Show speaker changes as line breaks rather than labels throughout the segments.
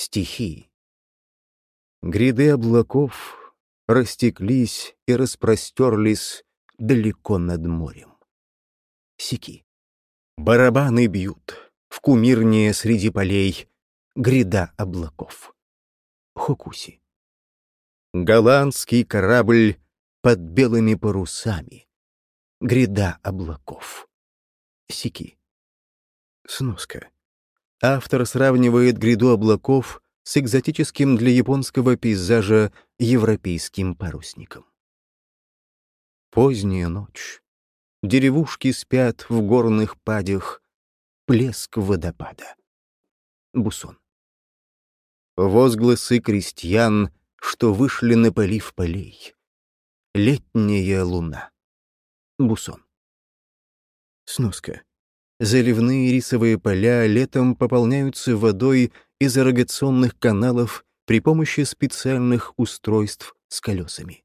Стихии. Гряды облаков растеклись и распростерлись далеко над морем. Сики. Барабаны бьют в кумирнее среди полей гряда облаков. Хокуси. Голландский корабль под белыми парусами. Гряда облаков. Сики. Сноска. Автор сравнивает гряду облаков с экзотическим для японского пейзажа европейским парусником. Поздняя ночь. Деревушки спят в горных падях. Плеск водопада. Бусон. Возгласы крестьян, что вышли на полив полей. Летняя луна. Бусон. Сноска. Заливные рисовые поля летом пополняются водой из ирригационных каналов при помощи специальных устройств с колесами.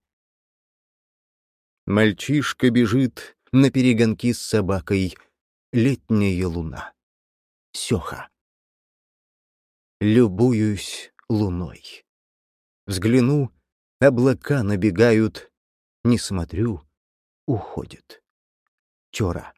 Мальчишка бежит на перегонки с собакой. Летняя луна. Сёха. Любуюсь луной. Взгляну, облака набегают. Не смотрю, уходит. Чора.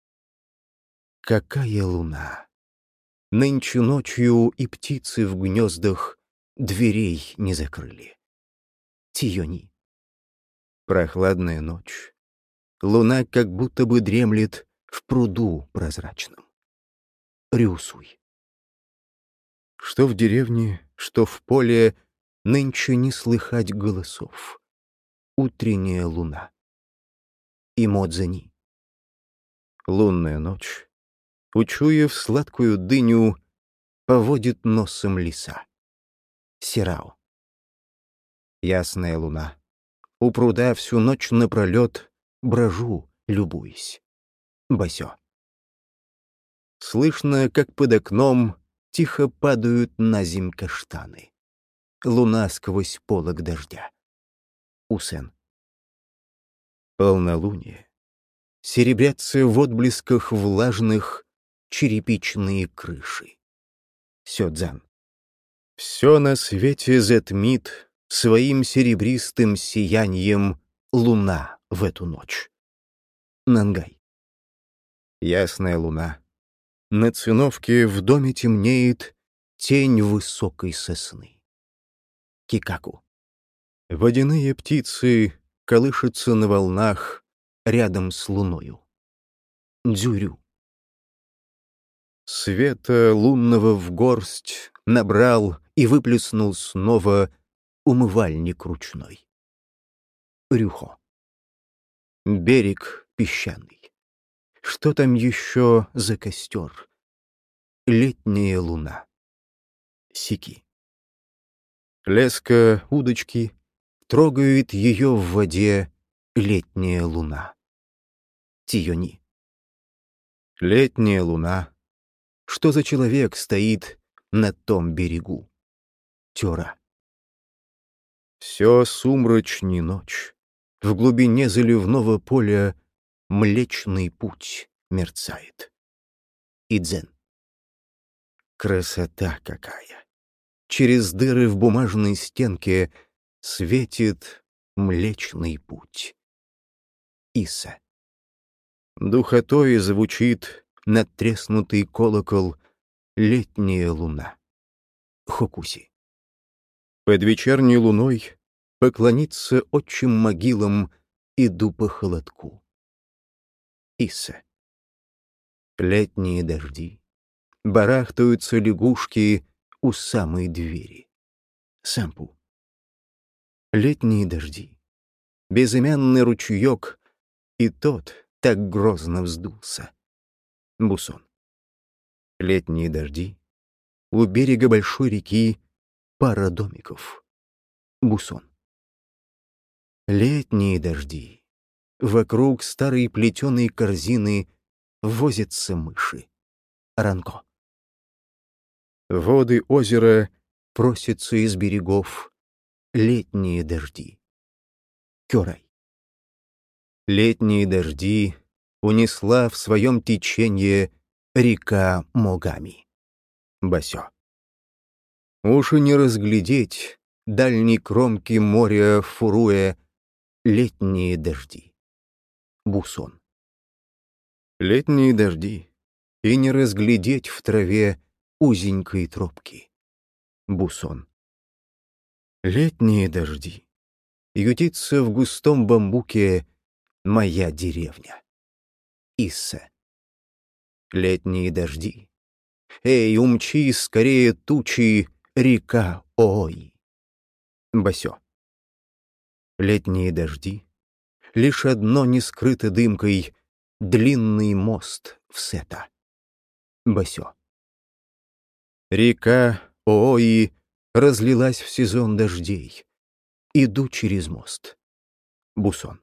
Какая луна! Нынче ночью и птицы в гнездах дверей не закрыли. Тиони. Прохладная ночь. Луна как будто бы дремлет в пруду прозрачном. Рюсуй. Что в деревне, что в поле, нынче не слыхать голосов. Утренняя луна. Имодзани. Лунная ночь. Учуяв сладкую дыню, поводит носом лиса. Сирао. Ясная луна. У пруда всю ночь напролет брожу, любуясь. Басё. Слышно, как под окном тихо падают на земь каштаны. Луна сквозь полог дождя. Усен. Полнолуние. Серебрятся в отблесках влажных черепичные крыши. Сёдзан. Все на свете затмит своим серебристым сиянием луна в эту ночь. Нангай. Ясная луна. На циновке в доме темнеет тень высокой сосны. Кикаку. Водяные птицы колышутся на волнах рядом с луною. Дзюрю. Света лунного в горсть набрал и выплеснул снова умывальник ручной. Рюхо. Берег песчаный. Что там еще за костер? Летняя луна. Сики. Леска удочки трогает ее в воде летняя луна. Тиони. Летняя луна. Что за человек стоит на том берегу? Тёра. Все сумрачней ночь. В глубине заливного поля Млечный путь мерцает. Идзен. Красота какая! Через дыры в бумажной стенке светит Млечный путь. Иса. Духотой звучит надтреснутый колокол летняя луна. Хокуси. Под вечерней луной поклониться отчим могилам иду по холодку. Иса. Летние дожди. Барахтаются лягушки у самой двери. Сампу. Летние дожди. Безымянный ручеек, и тот так грозно вздулся. Бусон. Летние дожди. У берега большой реки пара домиков. Бусон. Летние дожди. Вокруг старой плетеной корзины возятся мыши. Ранко. Воды озера просятся из берегов. Летние дожди. Кёрай. Летние дожди унесла в своем теченье река Могами. Басё. Уж и не разглядеть дальней кромки моря фуруя летние дожди. Бусон. Летние дожди, и не разглядеть в траве узенькой тропки. Бусон. Летние дожди. Ютится в густом бамбуке моя деревня. Исса. Летние дожди. Эй, умчи скорее тучи, река Ой. Басё. Летние дожди. Лишь одно не скрыто дымкой — длинный мост в Сета. Басё. Река Оои разлилась в сезон дождей. Иду через мост. Бусон.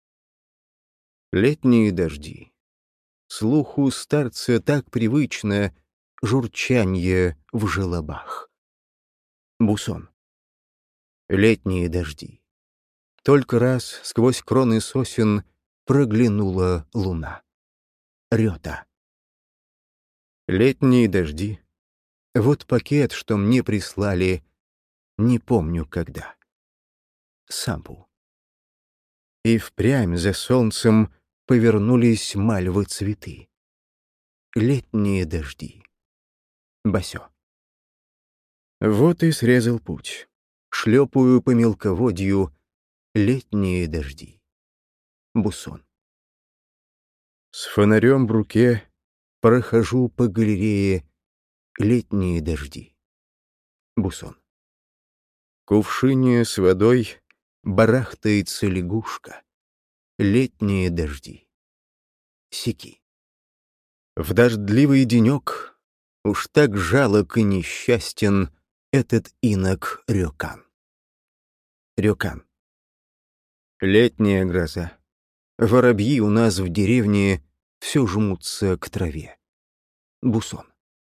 Летние дожди. Слуху старца так привычно журчанье в желобах. Бусон. Летние дожди. Только раз сквозь кроны сосен проглянула луна. Рёта. Летние дожди. Вот пакет, что мне прислали, не помню когда. Сампу. И впрямь за солнцем повернулись мальвы цветы. Летние дожди. Басё. Вот и срезал путь. Шлепаю по мелководью летние дожди. Бусон. С фонарем в руке прохожу по галерее летние дожди. Бусон. В кувшине с водой барахтается лягушка. Летние дожди. Сики. В дождливый денек уж так жалок и несчастен этот инок Рёкан. Рёкан. Летняя гроза. Воробьи у нас в деревне все жмутся к траве. Бусон.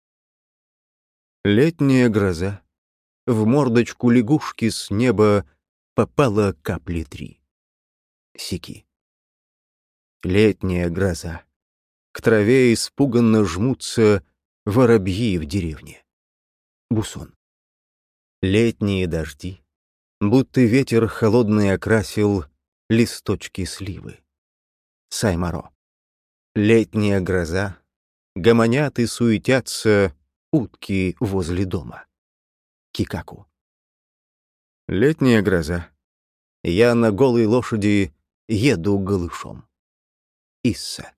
Летняя гроза. В мордочку лягушки с неба попало капли 3. Сики. Летняя гроза. К траве испуганно жмутся воробьи в деревне. Бусон. Летние дожди. Будто ветер холодный окрасил листочки сливы. Саймаро. Летняя гроза. Гомонят и суетятся утки возле дома. Кикаку. Летняя гроза. Я на голой лошади еду голышом. Исса.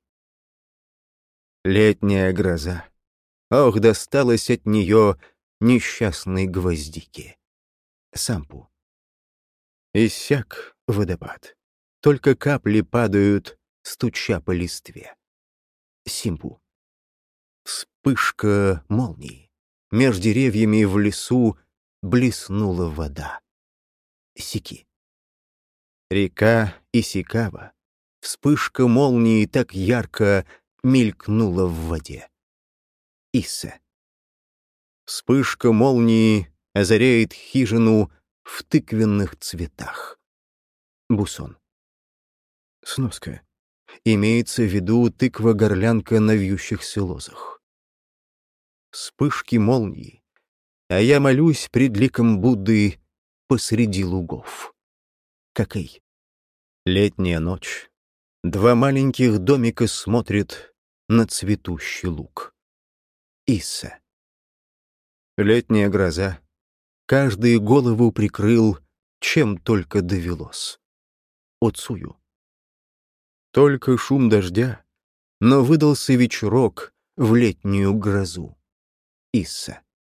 Летняя гроза. Ох, досталось от нее несчастной гвоздике. Сампу. Иссяк водопад. Только капли падают, стуча по листве. Симпу. Вспышка молнии. Меж деревьями в лесу блеснула вода. Сики. Река Исикава. Вспышка молнии так ярко мелькнула в воде. Исса. Вспышка молнии озаряет хижину в тыквенных цветах. Бусон. Сноска. Имеется в виду тыква-горлянка на вьющихся лозах. Вспышки молнии, а я молюсь пред ликом Будды посреди лугов. Какой? Летняя ночь. 2 маленьких домика смотрят на цветущий луг. Исса. Летняя гроза. Каждый голову прикрыл, чем только довелось. Оцую. Только шум дождя, но выдался вечерок в летнюю грозу. Исса.